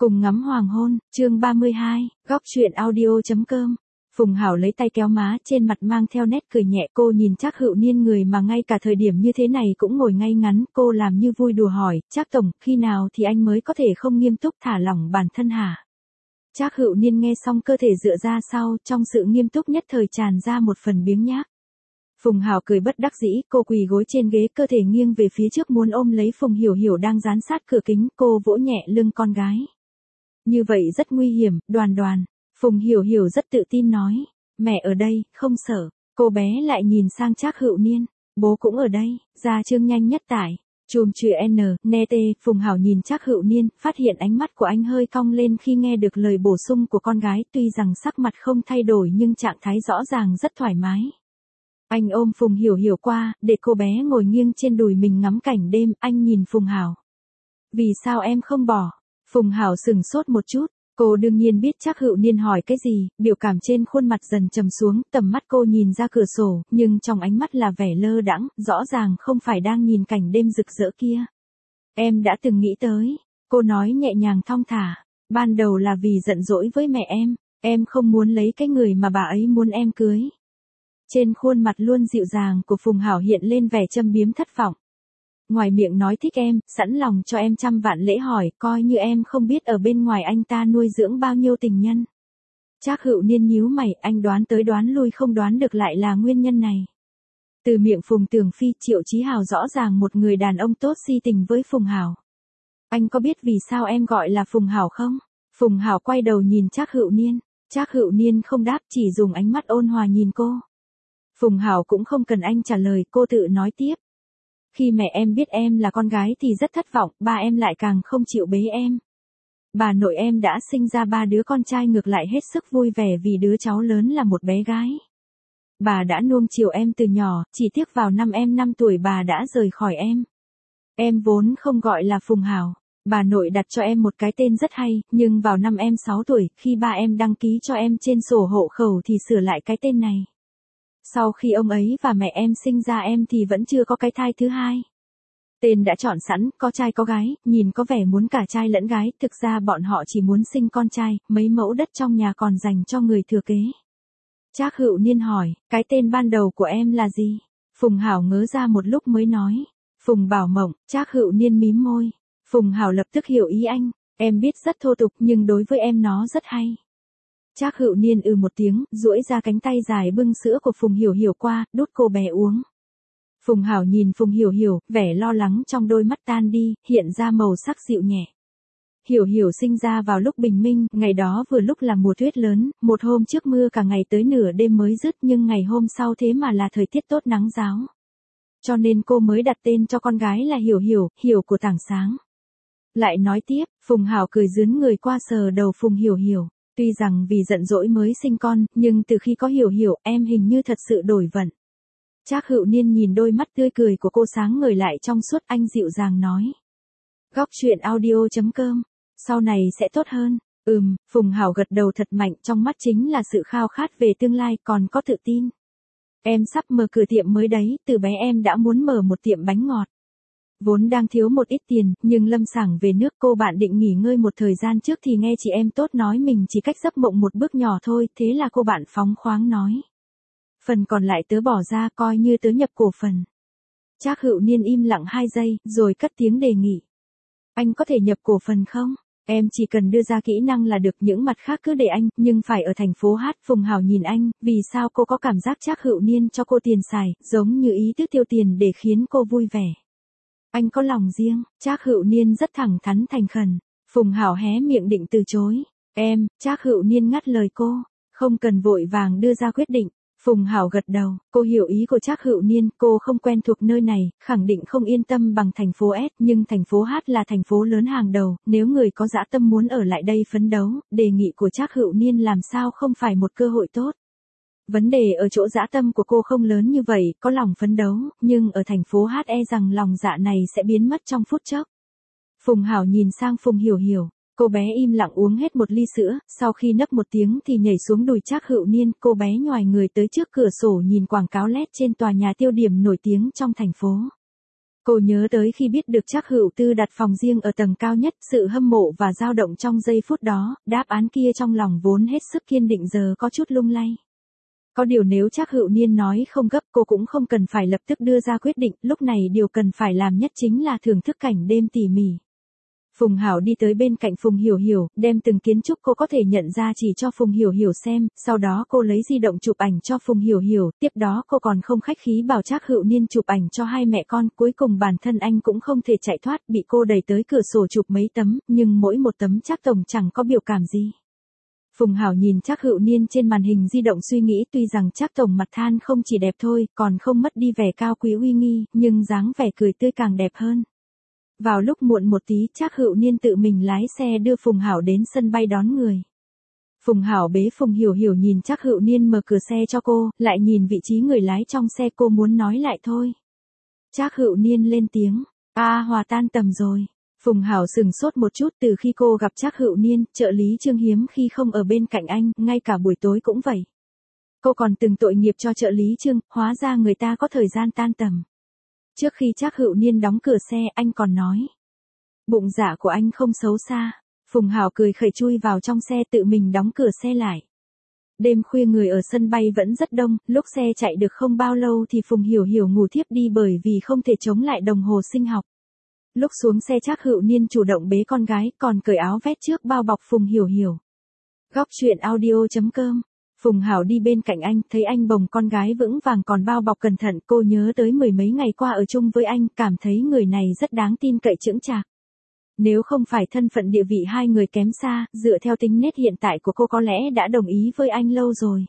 Cùng ngắm hoàng hôn, chương 32, góc truyện audio.com. Phùng Hảo lấy tay kéo má, trên mặt mang theo nét cười nhẹ. Cô nhìn Trác Hữu Niên, người mà ngay cả thời điểm như thế này cũng ngồi ngay ngắn. Cô làm như vui đùa hỏi, Trác tổng, khi nào thì anh mới có thể không nghiêm túc thả lỏng bản thân hả? Trác Hữu Niên nghe xong cơ thể dựa ra sau, trong sự nghiêm túc nhất thời tràn ra một phần biếng nhác. Phùng Hảo cười bất đắc dĩ, cô quỳ gối trên ghế, cơ thể nghiêng về phía trước muốn ôm lấy Phùng Hiểu Hiểu đang dán sát cửa kính. Cô vỗ nhẹ lưng con gái. Như vậy rất nguy hiểm, Đoàn Đoàn. Phùng Hiểu Hiểu rất tự tin nói. Mẹ ở đây, không sợ. Cô bé lại nhìn sang Trác Hữu Niên. Bố cũng ở đây. Ra chương nhanh nhất tải. Chùm chữ N, nê. Phùng Hảo nhìn Trác Hữu Niên, phát hiện ánh mắt của anh hơi cong lên khi nghe được lời bổ sung của con gái. Tuy rằng sắc mặt không thay đổi nhưng trạng thái rõ ràng rất thoải mái. Anh ôm Phùng Hiểu Hiểu qua, để cô bé ngồi nghiêng trên đùi mình ngắm cảnh đêm. Anh nhìn Phùng Hảo. Vì sao em không bỏ? Phùng Hảo sừng sốt một chút. Cô đương nhiên biết Trác Hữu Niên hỏi cái gì, biểu cảm trên khuôn mặt dần trầm xuống, tầm mắt cô nhìn ra cửa sổ, nhưng trong ánh mắt là vẻ lơ đãng, rõ ràng không phải đang nhìn cảnh đêm rực rỡ kia. Em đã từng nghĩ tới, cô nói nhẹ nhàng thong thả, ban đầu là vì giận dỗi với mẹ em không muốn lấy cái người mà bà ấy muốn em cưới. Trên khuôn mặt luôn dịu dàng của Phùng Hảo hiện lên vẻ châm biếm thất vọng. Ngoài miệng nói thích em, sẵn lòng cho em trăm vạn lễ hỏi, coi như em không biết ở bên ngoài anh ta nuôi dưỡng bao nhiêu tình nhân. Trác Hữu Niên nhíu mày, anh đoán tới đoán lui không đoán được lại là nguyên nhân này. Từ miệng Phùng Tường Phi, Triệu Chí Hào rõ ràng một người đàn ông tốt si tình với Phùng Hảo. Anh có biết vì sao em gọi là Phùng Hảo không? Phùng Hảo quay đầu nhìn Trác Hữu Niên. Trác Hữu Niên không đáp, chỉ dùng ánh mắt ôn hòa nhìn cô. Phùng Hảo cũng không cần anh trả lời, cô tự nói tiếp. Khi mẹ em biết em là con gái thì rất thất vọng, ba em lại càng không chịu bế em. Bà nội em đã sinh ra 3 đứa con trai, ngược lại hết sức vui vẻ vì đứa cháu lớn là một bé gái. Bà đã nuông chiều em từ nhỏ, chỉ tiếc vào năm em 5 tuổi bà đã rời khỏi em. Em vốn không gọi là Phùng Hảo, bà nội đặt cho em một cái tên rất hay, nhưng vào năm em 6 tuổi, khi ba em đăng ký cho em trên sổ hộ khẩu thì sửa lại cái tên này. Sau khi ông ấy và mẹ em sinh ra em thì vẫn chưa có cái thai thứ hai. Tên đã chọn sẵn, có trai có gái, nhìn có vẻ muốn cả trai lẫn gái, thực ra bọn họ chỉ muốn sinh con trai, mấy mẫu đất trong nhà còn dành cho người thừa kế. Trác Hữu Niên hỏi, cái tên ban đầu của em là gì? Phùng Hảo ngớ ra một lúc mới nói. Phùng Bảo Mộng. Trác Hữu Niên mím môi. Phùng Hảo lập tức hiểu ý anh, em biết rất thô tục nhưng đối với em nó rất hay. Trác Hữu Niên một tiếng, duỗi ra cánh tay dài bưng sữa của Phùng Hiểu Hiểu qua, đút cô bé uống. Phùng Hảo nhìn Phùng Hiểu Hiểu, vẻ lo lắng trong đôi mắt tan đi, hiện ra màu sắc dịu nhẹ. Hiểu Hiểu sinh ra vào lúc bình minh, ngày đó vừa lúc là mùa tuyết lớn, một hôm trước mưa cả ngày tới nửa đêm mới dứt, nhưng ngày hôm sau thế mà là thời tiết tốt nắng ráo. Cho nên cô mới đặt tên cho con gái là Hiểu Hiểu, hiểu của tảng sáng. Lại nói tiếp, Phùng Hảo cười dướn người qua sờ đầu Phùng Hiểu Hiểu. Tuy rằng vì giận dỗi mới sinh con, nhưng từ khi có Hiểu Hiểu, em hình như thật sự đổi vận. Trác Hữu Niên nhìn đôi mắt tươi cười của cô sáng ngời lại trong suốt, anh dịu dàng nói. Góc truyện audio.com. Sau này sẽ tốt hơn. Phùng Hảo gật đầu thật mạnh, trong mắt chính là sự khao khát về tương lai, còn có tự tin. Em sắp mở cửa tiệm mới đấy, từ bé em đã muốn mở một tiệm bánh ngọt. Vốn đang thiếu một ít tiền, nhưng Lâm Sảng về nước, cô bạn định nghỉ ngơi một thời gian trước thì nghe chị em tốt nói mình chỉ cách giấc mộng một bước nhỏ thôi, thế là cô bạn phóng khoáng nói. Phần còn lại tớ bỏ ra, coi như tớ nhập cổ phần. Trác Hữu Niên im lặng 2 giây, rồi cất tiếng đề nghị. Anh có thể nhập cổ phần không? Em chỉ cần đưa ra kỹ năng là được, những mặt khác cứ để anh, nhưng phải ở thành phố Hát. Phùng Hảo nhìn anh, vì sao cô có cảm giác Trác Hữu Niên cho cô tiền xài, giống như ý thức tiêu tiền để khiến cô vui vẻ. Anh có lòng riêng. Trác Hữu Niên rất thẳng thắn thành khẩn. Phùng Hảo hé miệng định từ chối. Trác Hữu Niên ngắt lời cô. Không cần vội vàng đưa ra quyết định. Phùng Hảo gật đầu, cô hiểu ý của Trác Hữu Niên, cô không quen thuộc nơi này, khẳng định không yên tâm bằng thành phố S, nhưng thành phố H là thành phố lớn hàng đầu, nếu người có dã tâm muốn ở lại đây phấn đấu, đề nghị của Trác Hữu Niên làm sao không phải một cơ hội tốt. Vấn đề ở chỗ dã tâm của cô không lớn như vậy, có lòng phấn đấu, nhưng ở thành phố H rằng lòng dạ này sẽ biến mất trong phút chốc. Phùng Hảo nhìn sang Phùng Hiểu Hiểu, cô bé im lặng uống hết một ly sữa, sau khi nấc một tiếng thì nhảy xuống đùi Trác Hữu Niên, cô bé nhoài người tới trước cửa sổ nhìn quảng cáo LED trên tòa nhà tiêu điểm nổi tiếng trong thành phố. Cô nhớ tới khi biết được Trác Hữu Tư đặt phòng riêng ở tầng cao nhất, sự hâm mộ và dao động trong giây phút đó, đáp án kia trong lòng vốn hết sức kiên định giờ có chút lung lay. Có điều nếu Trác Hữu Niên nói không gấp, cô cũng không cần phải lập tức đưa ra quyết định, lúc này điều cần phải làm nhất chính là thưởng thức cảnh đêm tỉ mỉ. Phùng Hảo đi tới bên cạnh Phùng Hiểu Hiểu, đem từng kiến trúc cô có thể nhận ra chỉ cho Phùng Hiểu Hiểu xem, sau đó cô lấy di động chụp ảnh cho Phùng Hiểu Hiểu, tiếp đó cô còn không khách khí bảo Trác Hữu Niên chụp ảnh cho hai mẹ con, cuối cùng bản thân anh cũng không thể chạy thoát, bị cô đẩy tới cửa sổ chụp mấy tấm, nhưng mỗi một tấm Trác tổng chẳng có biểu cảm gì. Phùng Hảo nhìn Trác Hữu Niên trên màn hình di động suy nghĩ tuy rằng Trác tổng mặt than không chỉ đẹp thôi, còn không mất đi vẻ cao quý uy nghi, nhưng dáng vẻ cười tươi càng đẹp hơn. Vào lúc muộn một tí, Trác Hữu Niên tự mình lái xe đưa Phùng Hảo đến sân bay đón người. Phùng Hảo bế Phùng Hiểu Hiểu nhìn Trác Hữu Niên mở cửa xe cho cô, lại nhìn vị trí người lái trong xe, cô muốn nói lại thôi. Trác Hữu Niên lên tiếng, hòa tan tầm rồi. Phùng Hảo sừng sốt một chút, từ khi cô gặp Trác Hữu Niên, trợ lý Trương hiếm khi không ở bên cạnh anh, ngay cả buổi tối cũng vậy. Cô còn từng tội nghiệp cho trợ lý Trương, hóa ra người ta có thời gian tan tầm. Trước khi Trác Hữu Niên đóng cửa xe, anh còn nói, bụng dạ của anh không xấu xa. Phùng Hảo cười khẩy chui vào trong xe tự mình đóng cửa xe lại. Đêm khuya người ở sân bay vẫn rất đông, lúc xe chạy được không bao lâu thì Phùng Hiểu Hiểu ngủ thiếp đi bởi vì không thể chống lại đồng hồ sinh học. Lúc xuống xe Trác Hữu Niên chủ động bế con gái, còn cởi áo vest trước bao bọc Phùng Hiểu Hiểu. Góc truyện audio.com. Phùng Hảo đi bên cạnh anh, thấy anh bồng con gái vững vàng còn bao bọc cẩn thận, cô nhớ tới mười mấy ngày qua ở chung với anh, cảm thấy người này rất đáng tin cậy chững chạc. Nếu không phải thân phận địa vị hai người kém xa, dựa theo tính nết hiện tại của cô có lẽ đã đồng ý với anh lâu rồi.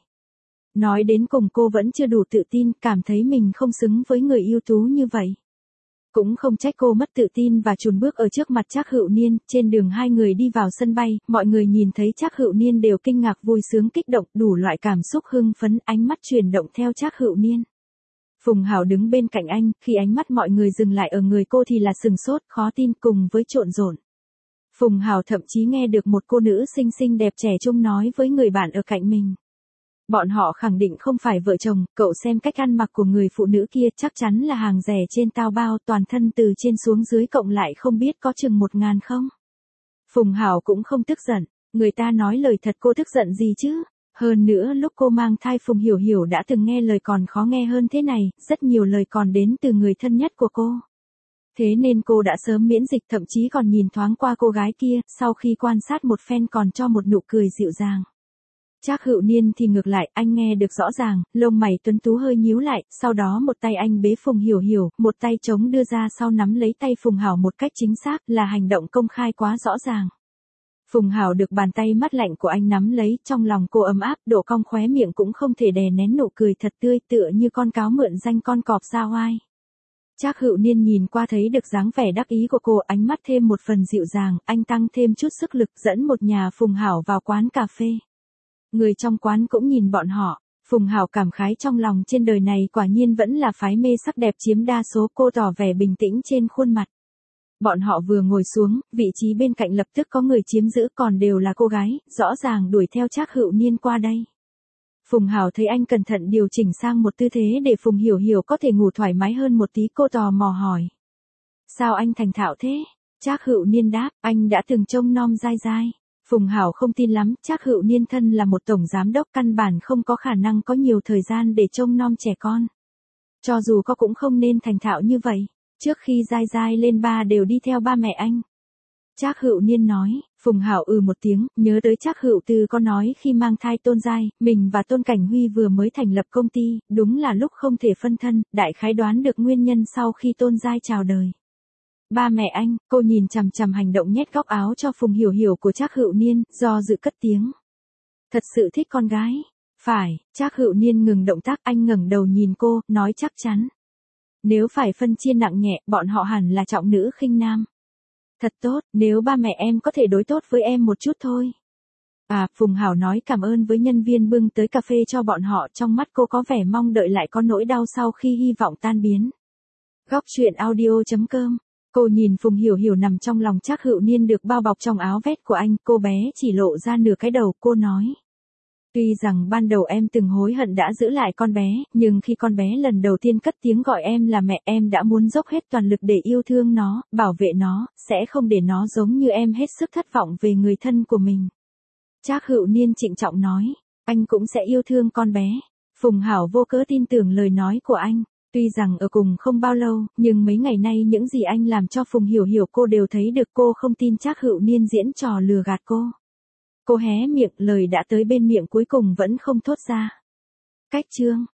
Nói đến cùng cô vẫn chưa đủ tự tin, cảm thấy mình không xứng với người ưu tú như vậy. Cũng không trách cô mất tự tin và chùn bước ở trước mặt Trác Hữu Niên, trên đường hai người đi vào sân bay, mọi người nhìn thấy Trác Hữu Niên đều kinh ngạc vui sướng kích động, đủ loại cảm xúc hưng phấn, ánh mắt chuyển động theo Trác Hữu Niên. Phùng Hảo đứng bên cạnh anh, khi ánh mắt mọi người dừng lại ở người cô thì là sừng sốt, khó tin cùng với trộn rộn. Phùng Hảo thậm chí nghe được một cô nữ xinh xinh đẹp trẻ trung nói với người bạn ở cạnh mình. Bọn họ khẳng định không phải vợ chồng, cậu xem cách ăn mặc của người phụ nữ kia chắc chắn là hàng rẻ trên Taobao, toàn thân từ trên xuống dưới cộng lại không biết có chừng 1.000 không. Phùng Hảo cũng không tức giận, người ta nói lời thật cô tức giận gì chứ. Hơn nữa lúc cô mang thai Phùng Hiểu Hiểu đã từng nghe lời còn khó nghe hơn thế này, rất nhiều lời còn đến từ người thân nhất của cô. Thế nên cô đã sớm miễn dịch, thậm chí còn nhìn thoáng qua cô gái kia, sau khi quan sát một phen còn cho một nụ cười dịu dàng. Trác Hữu Niên thì ngược lại, anh nghe được rõ ràng, lông mày tuấn tú hơi nhíu lại, sau đó một tay anh bế Phùng Hiểu Hiểu, một tay trống đưa ra sau nắm lấy tay Phùng Hảo một cách chính xác, là hành động công khai quá rõ ràng. Phùng Hảo được bàn tay mát lạnh của anh nắm lấy, trong lòng cô ấm áp, độ cong khóe miệng cũng không thể đè nén nụ cười thật tươi, tựa như con cáo mượn danh con cọp ra oai. Trác Hữu Niên nhìn qua thấy được dáng vẻ đắc ý của cô, ánh mắt thêm một phần dịu dàng, anh tăng thêm chút sức lực dẫn một nhà Phùng Hảo vào quán cà phê. Người trong quán cũng nhìn bọn họ, Phùng Hảo cảm khái trong lòng, trên đời này quả nhiên vẫn là phái mê sắc đẹp chiếm đa số, cô tỏ vẻ bình tĩnh trên khuôn mặt. Bọn họ vừa ngồi xuống, vị trí bên cạnh lập tức có người chiếm giữ, còn đều là cô gái, rõ ràng đuổi theo Trác Hữu Niên qua đây. Phùng Hảo thấy anh cẩn thận điều chỉnh sang một tư thế để Phùng Hiểu Hiểu có thể ngủ thoải mái hơn một tí, cô tò mò hỏi. Sao anh thành thạo thế? Trác Hữu Niên đáp, anh đã từng trông nom dai dai. Phùng Hảo không tin lắm, Trác Hữu Niên thân là một tổng giám đốc căn bản không có khả năng có nhiều thời gian để trông nom trẻ con. Cho dù có cũng không nên thành thạo như vậy. Trước khi dai dai lên ba đều đi theo ba mẹ anh. Trác Hữu Niên nói, Phùng Hảo một tiếng, nhớ tới Trác Hữu Tư có nói khi mang thai Tôn Giai, mình và Tôn Cảnh Huy vừa mới thành lập công ty, đúng là lúc không thể phân thân, đại khái đoán được nguyên nhân sau khi Tôn Giai chào đời. Ba mẹ anh, cô nhìn chằm chằm hành động nhét góc áo cho Phùng Hiểu Hiểu của Trác Hữu Niên, do dự cất tiếng. Thật sự thích con gái. Phải, Trác Hữu Niên ngừng động tác, anh ngẩng đầu nhìn cô, nói chắc chắn. Nếu phải phân chia nặng nhẹ, bọn họ hẳn là trọng nữ khinh nam. Thật tốt, nếu ba mẹ em có thể đối tốt với em một chút thôi. Phùng Hảo nói cảm ơn với nhân viên bưng tới cà phê cho bọn họ, trong mắt cô có vẻ mong đợi lại có nỗi đau sau khi hy vọng tan biến. Góc truyện audio.com. Cô nhìn Phùng Hiểu Hiểu nằm trong lòng Trác Hữu Niên được bao bọc trong áo vest của anh, cô bé chỉ lộ ra nửa cái đầu, cô nói. Tuy rằng ban đầu em từng hối hận đã giữ lại con bé, nhưng khi con bé lần đầu tiên cất tiếng gọi em là mẹ, em đã muốn dốc hết toàn lực để yêu thương nó, bảo vệ nó, sẽ không để nó giống như em hết sức thất vọng về người thân của mình. Trác Hữu Niên trịnh trọng nói, anh cũng sẽ yêu thương con bé. Phùng Hảo vô cớ tin tưởng lời nói của anh. Tuy rằng ở cùng không bao lâu, nhưng mấy ngày nay những gì anh làm cho Phùng Hiểu Hiểu cô đều thấy được, cô không tin Trác Hữu Niên diễn trò lừa gạt cô. Cô hé miệng, lời đã tới bên miệng cuối cùng vẫn không thốt ra. Cách chương